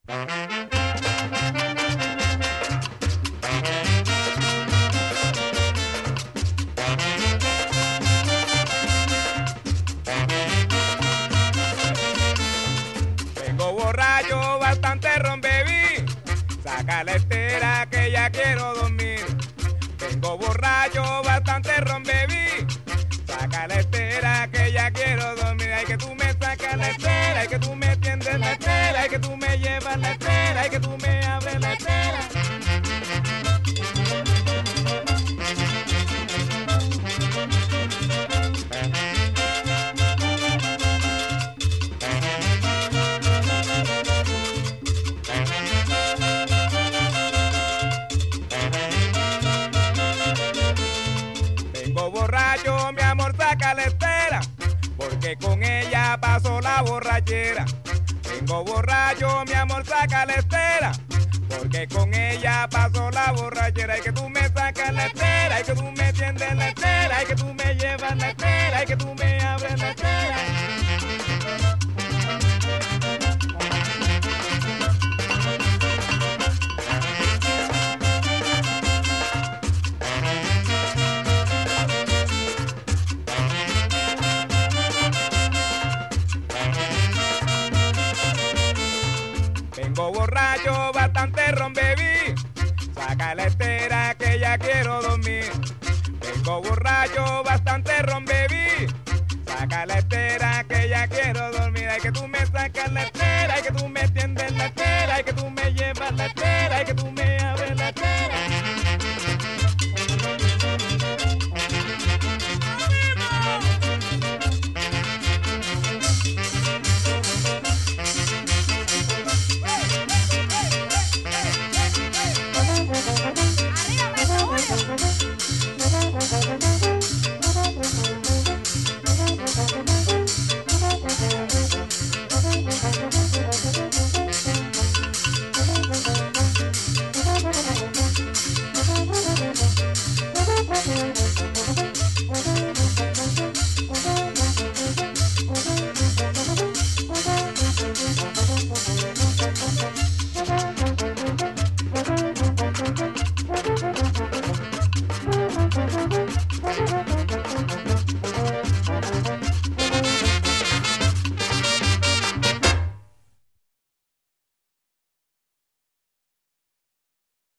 Vengo borracho, bastante ron bebí, saca la estera que ya quiero dormir. Vengo borracho, bastante ron bebí, saca la estera que ya quiero dormir. Ay, que tú me sacas la estera, ay, que tú me tiendes la estera, ay, que tú me llevas la estera, ay, que tú me abres la estera. Vengo borracho, mi amor, saca la estera, porque con ella pasó la borrachera. Vengo borracho, mi amor, saca la estera, porque con ella pasó la borrachera. Ay, que tú me sacas la estera, ay, que tú me tiendes la estera, ay, que tú me llevas la estera, ay, que tú me abres la estera. Vengo borracho, bastante ron bebí, saca la estera que ya quiero dormir. Vengo borracho, bastante ron bebí, saca la estera que ya quiero dormir. Ay, que tú me sacas la estera, ay, que tú me tiendes la estera, ay, que tú me llevas la estera, ay, que tú me